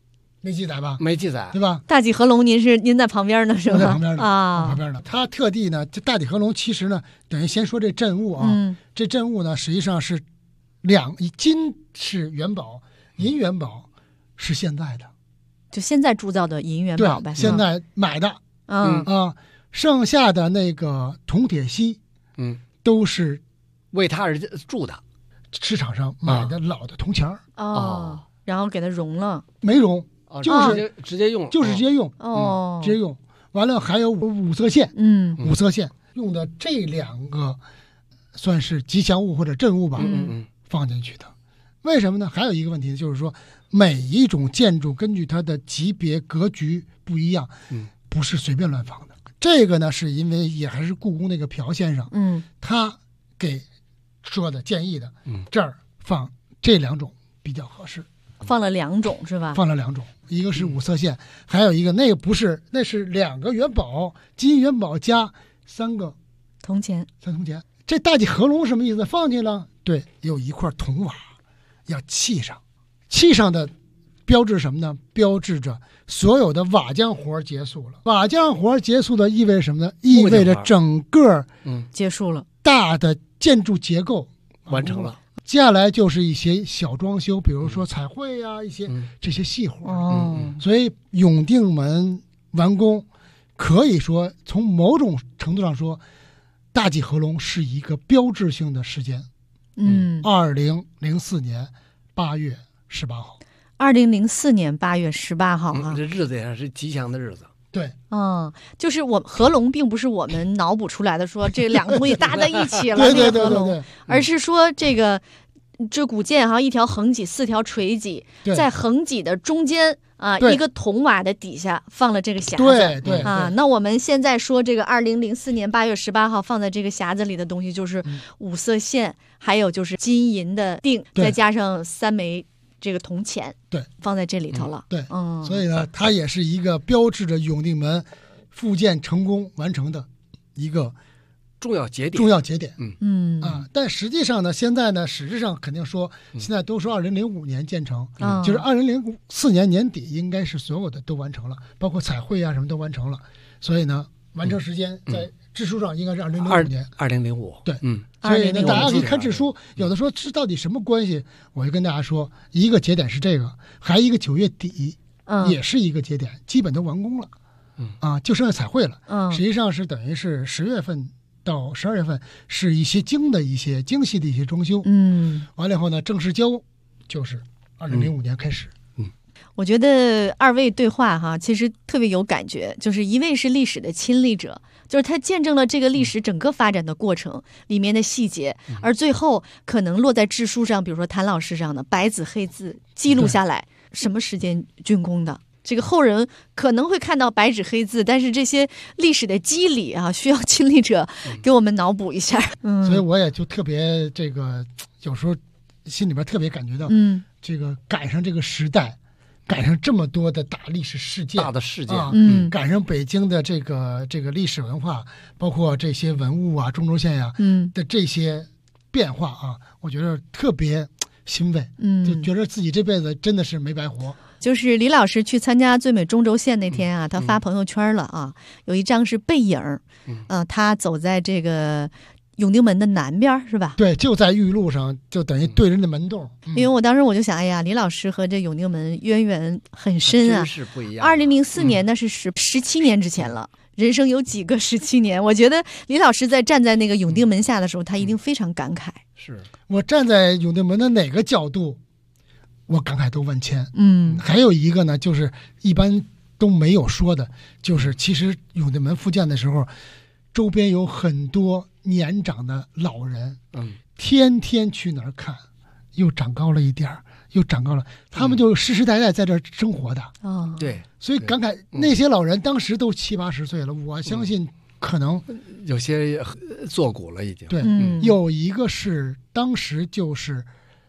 没记载吧？ 没记载， 对吧？ 大济河龙，您在旁边呢，是吧？ 在旁边呢啊， 旁边呢。他特地呢，这大济河龙其实呢，等于先说这镇物啊，这镇物呢，实际上是金是元宝，银元宝是现在的， 就现在铸造的银元宝呗。 现在买的，剩下的那个铜铁锡，都是为他而铸的， 市场上买的老的铜钱儿然后给它熔了， 没熔。就是直接用， 就是直接用直接用。完了还有五色线，五色线用的这2个算是吉祥物或者镇物吧，放进去的。为什么呢？还有一个问题就是说，每一种建筑根据它的级别格局不一样，不是随便乱放的。这个呢，是因为也还是故宫那个朴先生，他给说的建议的，这儿放这2种比较合适。 放了2种是吧？ 放了2种，一个是五色线，还有一个那个不是，那是2个元宝，金元宝加3个铜钱， 这大济河龙什么意思？放进了，对，有一块铜瓦要砌上，砌上的标志什么呢？标志着所有的瓦匠活结束了。瓦匠活结束的意味着什么呢？意味着整个结束了， 大的建筑结构完成了。 接下来就是一些小装修，比如说彩绘啊，一些这些细活。所以永定门完工，可以说从某种程度上说，大济河龙是一个标志性的时间。2004年8月18号。 2004年8月18号啊， 这日子也是吉祥的日子。 对， 就是河龙并不是我们脑补出来的，说这2个东西搭在一起了， 对， 而是说这古建一条横脊4条垂脊，在横脊的中间一个铜瓦的底下放了这个匣子。 对那我们现在说这个2004年8月18号放在这个匣子里的东西，就是五色线，还有就是金银的锭，再加上3枚。这个铜钱放在这里头了， 所以呢，它也是一个标志着永定门复建成功完成的一个重要节点。 但实际上呢，现在呢，实质上肯定说，现在都说2005年建成，就是2004年年底应该是所有的都完成了，包括彩绘啊什么都完成了，所以呢，完成时间在志书上应该是2005年。 2005， 对，所以呢，大家可以看志书，有的说这到底什么关系？我就跟大家说，一个节点是这个，还一个9月底，也是一个节点，基本都完工了，就剩下彩绘了。实际上是等于是10月份到12月份是一些精细的一些装修。完了以后呢，正式交就是2005年开始。 我觉得2位对话其实特别有感觉，就是一位是历史的亲历者，就是他见证了这个历史整个发展的过程里面的细节，而最后可能落在志书上，比如说谭老师上的白纸黑字记录下来什么时间竣工的。这个后人可能会看到白纸黑字，但是这些历史的机理需要亲历者给我们脑补一下。 所以我也就特别有时候心里边特别感觉到，这个赶上这个时代。赶上这么多的大历史事件， 大的事件， 赶上北京的这个历史文化，包括这些文物啊、中轴线呀的这些变化我觉得特别欣慰，就觉得自己这辈子真的是没白活。 就是李老师去参加最美中轴线那天他发朋友圈了有一张是背影，他走在这个永定门的南边是吧？ 对，就在玉路上，就等于对着那门洞。 因为我当时我就想，哎呀，李老师和这永定门渊源很深啊， 真是不一样。 2004年那是17年之前了，人生有几个17年？我觉得李老师在站在那个永定门下的时候，他一定非常感慨。 是我站在永定门的哪个角度，我感慨都万千。还有一个呢，就是一般都没有说的，就是其实永定门复建的时候，周边有很多年长的老人，天天去那儿看，又长高了一点儿，又长高了，他们就世世代代在这儿生活的。 对， 所以感慨那些老人当时都70、80岁了，我相信可能有些坐骨了已经。 对，有一个是当时就是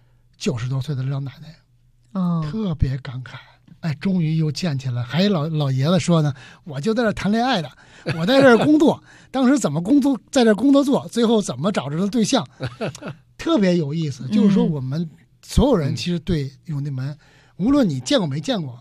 90多岁的老奶奶，特别感慨。哎，终于又建起来。还有老爷子说呢，我就在这谈恋爱的，我在这工作，当时怎么工作，在这工作做，最后怎么找着的对象，特别有意思。就是说，我们所有人其实对永定门，无论你见过没见过，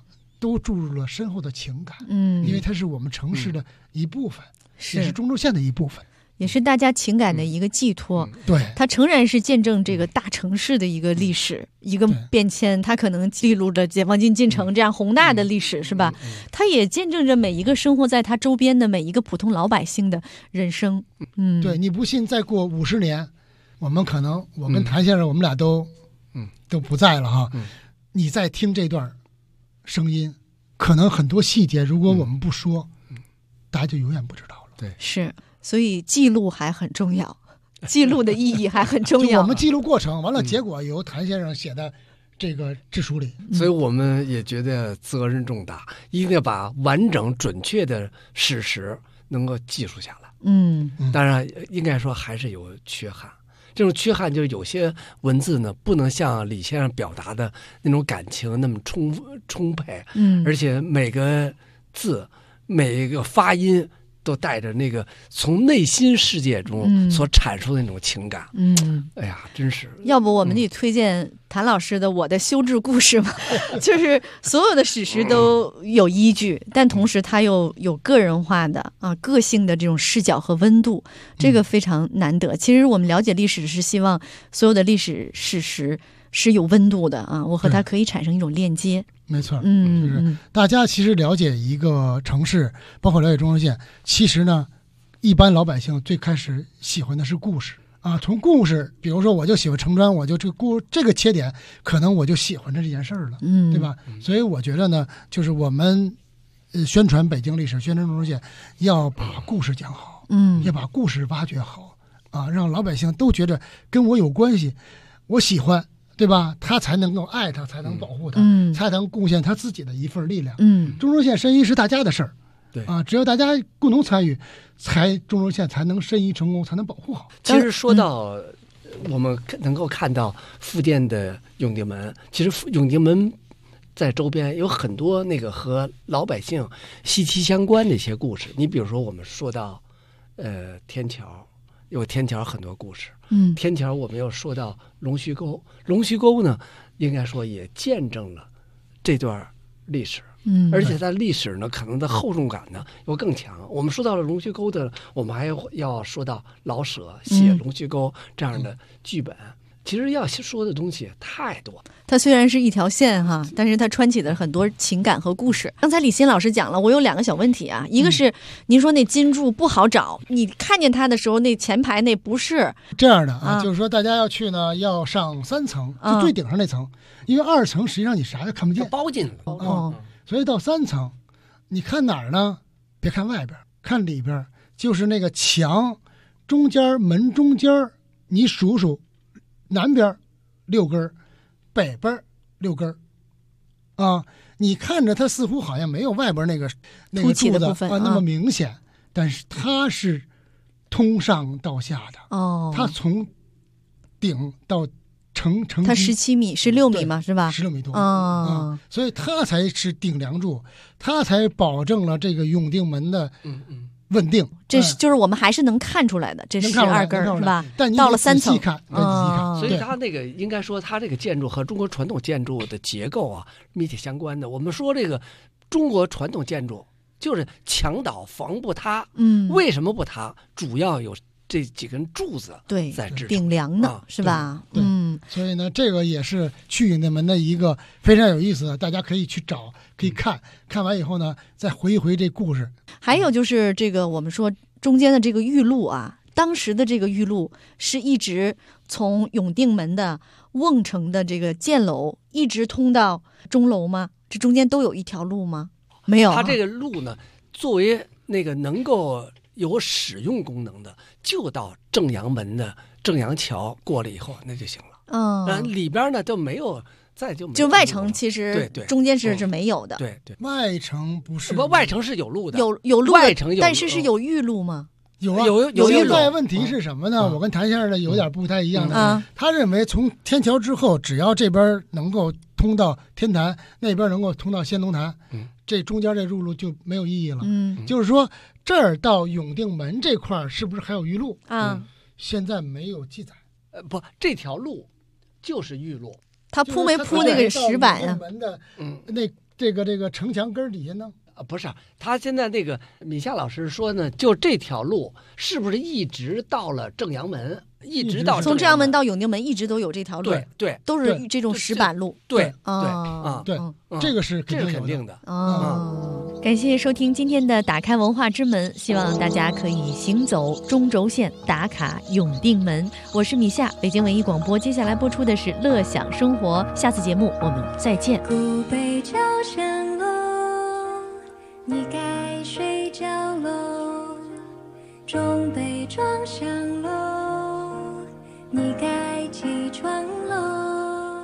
都注入了深厚的情感。 因为它是我们城市的一部分， 是也是中轴线的一部分。 也是大家情感的一个寄托。 对， 它诚然是见证这个大城市的一个历史，一个变迁，它可能记录着解放军进城这样宏大的历史，是吧？它也见证着每一个生活在它周边的每一个普通老百姓的人生。 对，你不信，再过50年，我们可能，我跟谭先生，我们俩都不在了哈。你再听这段声音，可能很多细节，如果我们不说，大家就永远不知道了。 对， 是。所以记录还很重要，记录的意义还很重要。 我们记录过程，完了结果由谭先生写的这个志书里。 所以我们也觉得责任重大，一定要把完整准确的事实能够记述下来。当然应该说还是有缺憾，这种缺憾就是有些文字呢不能像李先生表达的那种感情那么充沛，而且每个字每一个发音都带着那个从内心世界中所阐述的那种情感。哎呀，真是。要不我们得推荐谭老师的《我的修治故事》嘛，就是所有的史实都有依据，但同时它又有个人化的个性的这种视角和温度，这个非常难得。其实我们了解历史是希望所有的历史事实是有温度的啊，我和它可以产生一种链接。 没错，就是大家其实了解一个城市，包括了解中轴线，其实呢，一般老百姓最开始喜欢的是故事啊。从故事，比如说我就喜欢城砖，我就这个切点，可能我就喜欢这件事儿了，对吧？所以我觉得呢，就是我们宣传北京历史，宣传中轴线，要把故事讲好，要把故事挖掘好啊，让老百姓都觉得跟我有关系，我喜欢。对吧？他才能够爱他，才能保护他，才能贡献他自己的一份力量。中轴线申遗是大家的事儿， 对啊，只要大家共同参与，中轴线才能申遗成功，才能保护好。 其实说到我们能够看到福建的永定门，其实永定门在周边有很多那个和老百姓息息相关的一些故事。你比如说，我们说到天桥。有天桥很多故事，天桥我们又说到龙须沟，龙须沟呢，应该说也见证了这段历史，而且在历史呢，可能的厚重感呢又更强。我们说到了龙须沟的，我们还要说到老舍写龙须沟这样的剧本。其实要说的东西太多， 它虽然是一条线哈，但是它穿起了很多情感和故事。刚才李欣老师讲了，我有2个小问题啊，一个是您说那金柱不好找，你看见它的时候，那前排那不是这样的啊，就是说大家要去呢，要上3层，就最顶上那层，因为2层实际上你啥也看不见， 包进了所以到3层，你看哪儿呢？别看外边，看里边，就是那个墙中间门中间，你数数。南边6根，北边6根，啊，你看着它似乎好像没有外边那个凸起的部分那么明显，但是它是通上到下的它从顶到城它17米16米嘛，是吧 ？16米多所以它才是顶梁柱，它才保证了这个永定门的稳定。 这是就是我们还是能看出来的，这12根是吧？ 但到了3层， 所以它那个应该说，它这个建筑和中国传统建筑的结构啊密切相关的。我们说这个中国传统建筑就是墙倒房不塌，为什么不塌？主要有这几根柱子在支撑顶梁呢，是吧？ 所以呢，这个也是去永定门的一个非常有意思的，大家可以去找，可以看完以后呢，再回一回这故事。 还有就是这个我们说中间的这个玉路啊，当时的这个玉路是一直从永定门的瓮城的这个箭楼一直通到钟楼吗？这中间都有一条路吗？没有。 它这个路呢，作为那个能够有使用功能的，就到正阳门的正阳桥过了以后那就行了。里边呢都没有， 就外城其实中间是没有的。 对， 外城不是， 外城是有路的， 有路的， 外城有， 但是有玉路吗？ 有啊， 有。 现在问题是什么呢？我跟谭先生的有点不太一样的。他认为从天桥之后，只要这边能够通到天坛，那边能够通到仙龙坛，这中间这入路就没有意义了。就是说这儿到永定门这块是不是还有玉路现在没有记载。 不，这条路就是玉路。 他铺没铺那个石板呀？ 门的那这个城墙根底下呢？ 不是，他现在那个米夏老师说呢，就这条路是不是一直到了正阳门，一直到从正阳门到永定门一直都有这条路？ 对， 都是这种石板路。 对， 这个是肯定的。 感谢收听今天的打开文化之门，希望大家可以行走中轴线，打卡永定门。我是米夏，北京文艺广播，接下来播出的是乐享生活，下次节目我们再见。 古北朝山楼，你该睡觉喽，中北庄上楼，你该起床喽。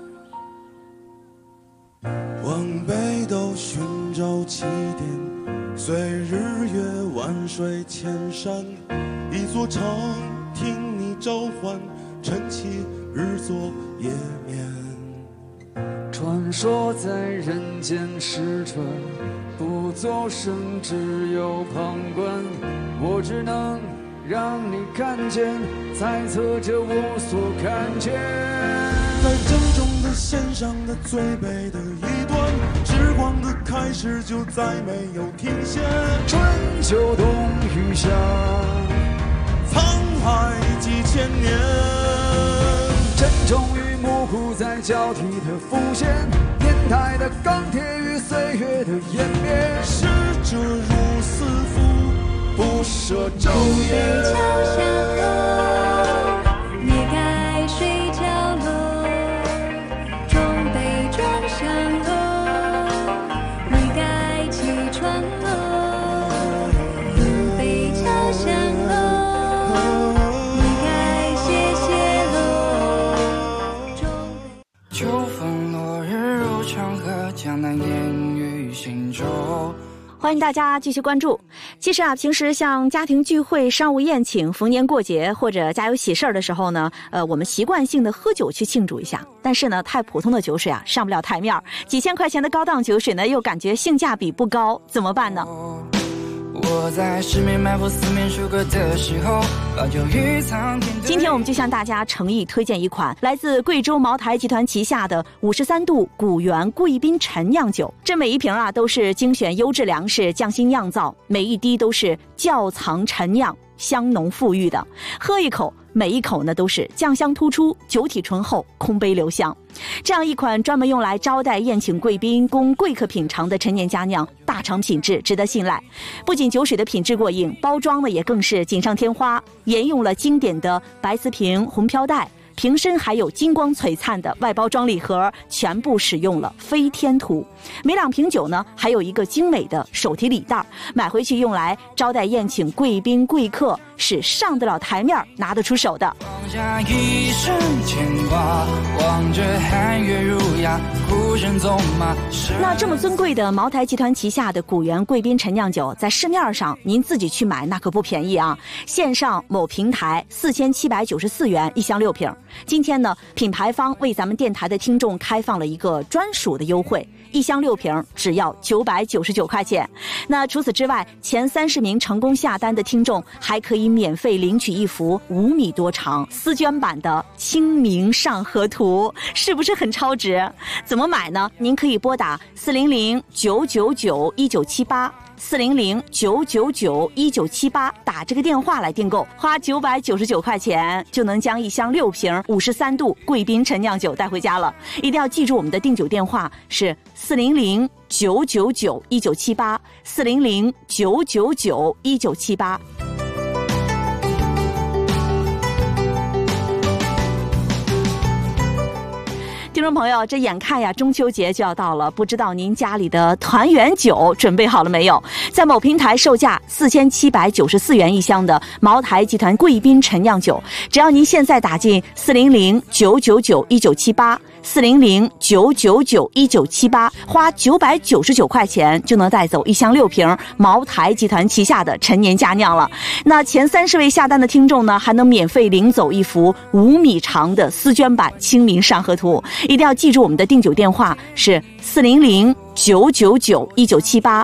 往北斗寻找起点，随日月万水千山，一座城听你召唤，晨起日作夜眠。 传说在人间逝者，不作声，只有旁观。我只能让你看见，猜测着我所看见。 在正中的线上的最北的一端，时光的开始就再没有停歇。 春秋冬雨夏， 沧海几千年， 真终于模糊在交替的浮现，年代的钢铁与岁月的湮灭。 逝者如斯夫，不舍昼夜。 古北朝山楼，你该睡觉喽，中北庄上楼，你该起床喽。古北朝山楼，你该歇歇喽。 秋风落日入长河，江南烟雨行舟。 欢迎大家继续关注。其实啊，平时像家庭聚会、商务宴请、逢年过节或者家有喜事儿的时候呢，我们习惯性的喝酒去庆祝一下。但是呢，太普通的酒水啊，上不了台面，几千块钱的高档酒水呢，又感觉性价比不高，怎么办呢？ 我在十面埋伏四面楚歌的时候，把酒与苍天。 今天我们就向大家诚意推荐一款来自贵州茅台集团旗下的53度古原贵宾陈酿酒。这每一瓶啊都是精选优质粮食匠心酿造，每一滴都是窖藏陈酿，香浓馥郁的。喝一口，每一口呢都是酱香突出，酒体醇厚，空杯留香。这样一款专门用来招待宴请贵宾、供贵客品尝的陈年佳酿，大厂品质，值得信赖。不仅酒水的品质过硬，包装呢也更是锦上添花，沿用了经典的白瓷瓶、红飘带，瓶身还有金光璀璨的外包装礼盒，全部使用了飞天图。每2瓶酒呢，还有一个精美的手提礼袋，买回去用来招待宴请贵宾贵客，是上得了台面、拿得出手的。 放下一生牵挂，望着寒月如牙，孤身纵马。 那这么尊贵的茅台集团旗下的古原贵宾陈酿酒，在市面上您自己去买那可不便宜啊！线上某平台4794元1箱6瓶。今天呢，品牌方为咱们电台的听众开放了一个专属的优惠，1箱6瓶只要999块钱。那除此之外，前30名成功下单的听众还可以免费领取一幅5米多长丝绢版的《清明上河图》，是不是很超值？怎么买呢？您可以拨打400-999-1978。400-999-1978打这个电话来订购，花999块钱就能将1箱6瓶53度贵宾陈酿酒带回家了。一定要记住我们的订酒电话是400-999-1978 400-999-1978。听众朋友，这眼看呀中秋节就要到了，不知道您家里的团圆酒准备好了没有？在某平台售价4794元1箱的茅台集团贵宾陈酿酒，只要您现在打进400-999-1978 400-999-1978，花999块钱就能带走1箱6瓶茅台集团旗下的陈年佳酿了。那前30位下单的听众呢，还能免费领走一幅5米长的丝绢版《清明上河图》。一定要记住我们的订酒电话是400-999-1978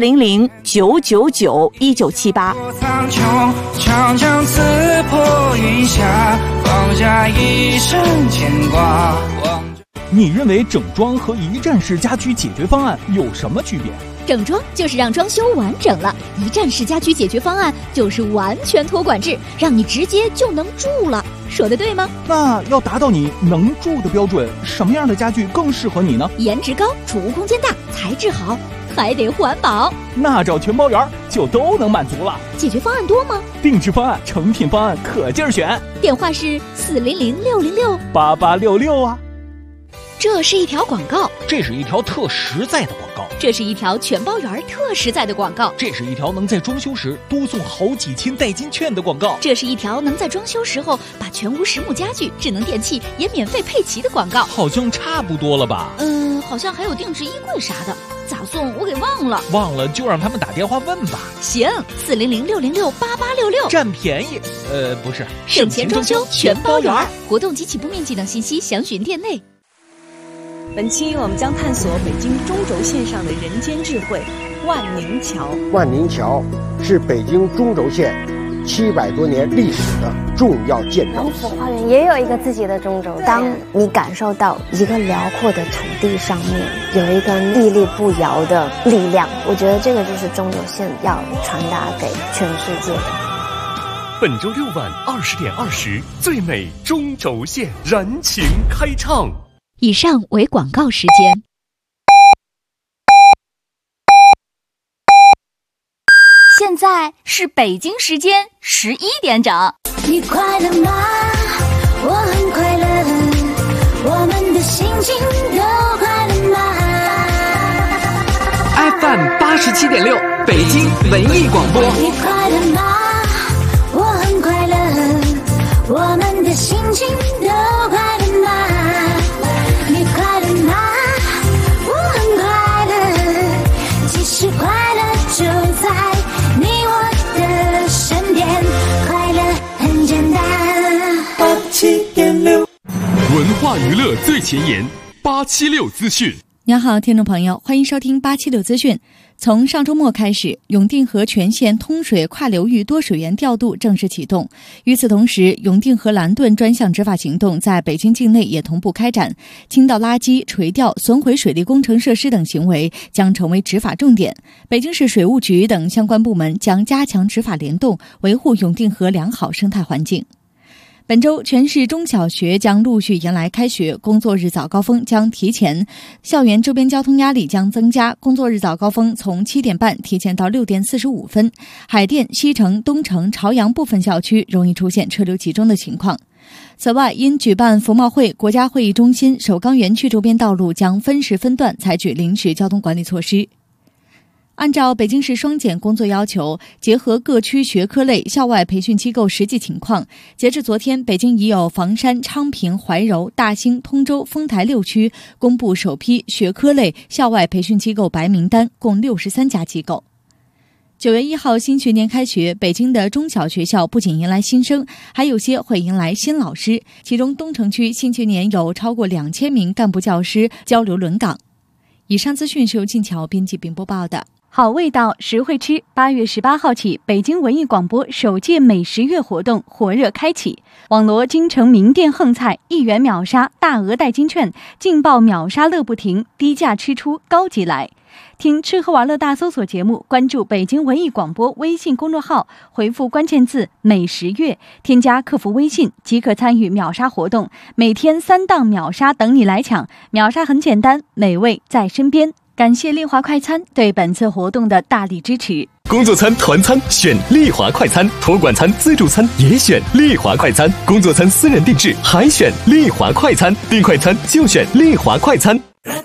400-999-1978。 苍穹长江刺破云霞，放下一生牵挂。 你认为整装和一站式家居解决方案有什么区别？ 整装就是让装修完整了，一站式家居解决方案就是完全托管制，让你直接就能住了。说的对吗？ 那要达到你能住的标准，什么样的家具更适合你呢？ 颜值高，储物空间大，材质好，还得环保。 那找全包园就都能满足了。 解决方案多吗？ 定制方案、成品方案可劲儿选。 电话是 400-606-8866啊。 这是一条广告， 这是一条特实在的广告， 这是一条全包园特实在的广告， 这是一条能在装修时多送好几千代金券的广告， 这是一条能在装修时候把全屋实木家具、智能电器也免费配齐的广告。 好像差不多了吧？ 好像还有定制衣柜啥的，咋送我给忘了。 忘了就让他们打电话问吧。 行，400-606-8866， 占便宜。不是， 省钱装修全包园，活动及起步面积等信息详询店内。 本期我们将探索北京中轴线上的人间智慧——万宁桥。 万宁桥是北京中轴线700多年历史的重要建筑。 龙府花园也有一个自己的中轴线。当你感受到一个辽阔的土地上面有一个屹立不摇的力量，我觉得这个就是中轴线要传达给全世界的。 本周6晚20点20，最美中轴线燃情开唱。 以上为广告时间。 现在是北京时间11点整。 你快乐吗？我很快乐，我们的心情都快乐吗 ？FM 87.6，北京文艺广播。 你快乐吗？我很快乐，我们的心情都快乐吗？你快乐吗？我很快乐，其实快乐就在你我的身边，快乐很简单。87.6， 文化娱乐最前沿，876资讯。 您好，听众朋友，欢迎收听876资讯。从上周末开始，永定河全线通水跨流域多水源调度正式启动。与此同时，永定河蓝盾专项执法行动在北京境内也同步开展，倾倒垃圾、垂钓、损毁水利工程设施等行为将成为执法重点。北京市水务局等相关部门将加强执法联动，维护永定河良好生态环境。本周全市中小学将陆续迎来开学，工作日早高峰将提前，校园周边交通压力将增加，工作日早高峰从7点半提前到6点45分。海淀、西城、东城、朝阳部分校区容易出现车流集中的情况。此外，因举办服贸会，国家会议中心、首钢园区周边道路将分时分段采取临时交通管理措施。按照北京市双减工作要求，结合各区学科类校外培训机构实际情况，截至昨天，北京已有房山、昌平、怀柔、大兴、通州、丰台6区公布首批学科类校外培训机构白名单，共63家机构。9月1号新学年开学，北京的中小学校不仅迎来新生，还有些会迎来新老师，其中东城区新学年有超过2000名干部教师交流轮岗。以上资讯是由静桥编辑并播报的。好味道实惠吃，8月18号起，北京文艺广播首届美食月活动火热开启，网罗京城名店横菜，1元秒杀，大额代金券，劲爆秒杀乐不停，低价吃出高级来。听吃喝玩乐大搜索节目，关注北京文艺广播微信公众号，回复关键字美食月，添加客服微信即可参与秒杀活动，每天3档秒杀等你来抢，秒杀很简单，美味在身边。感谢丽华快餐对本次活动的大力支持。 工作餐、团餐选丽华快餐，托管餐、自助餐也选丽华快餐，工作餐私人定制还选丽华快餐，订快餐就选丽华快餐。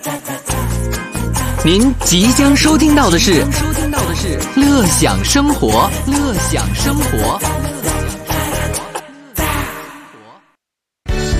您即将收听到的是乐享生活，乐享生活。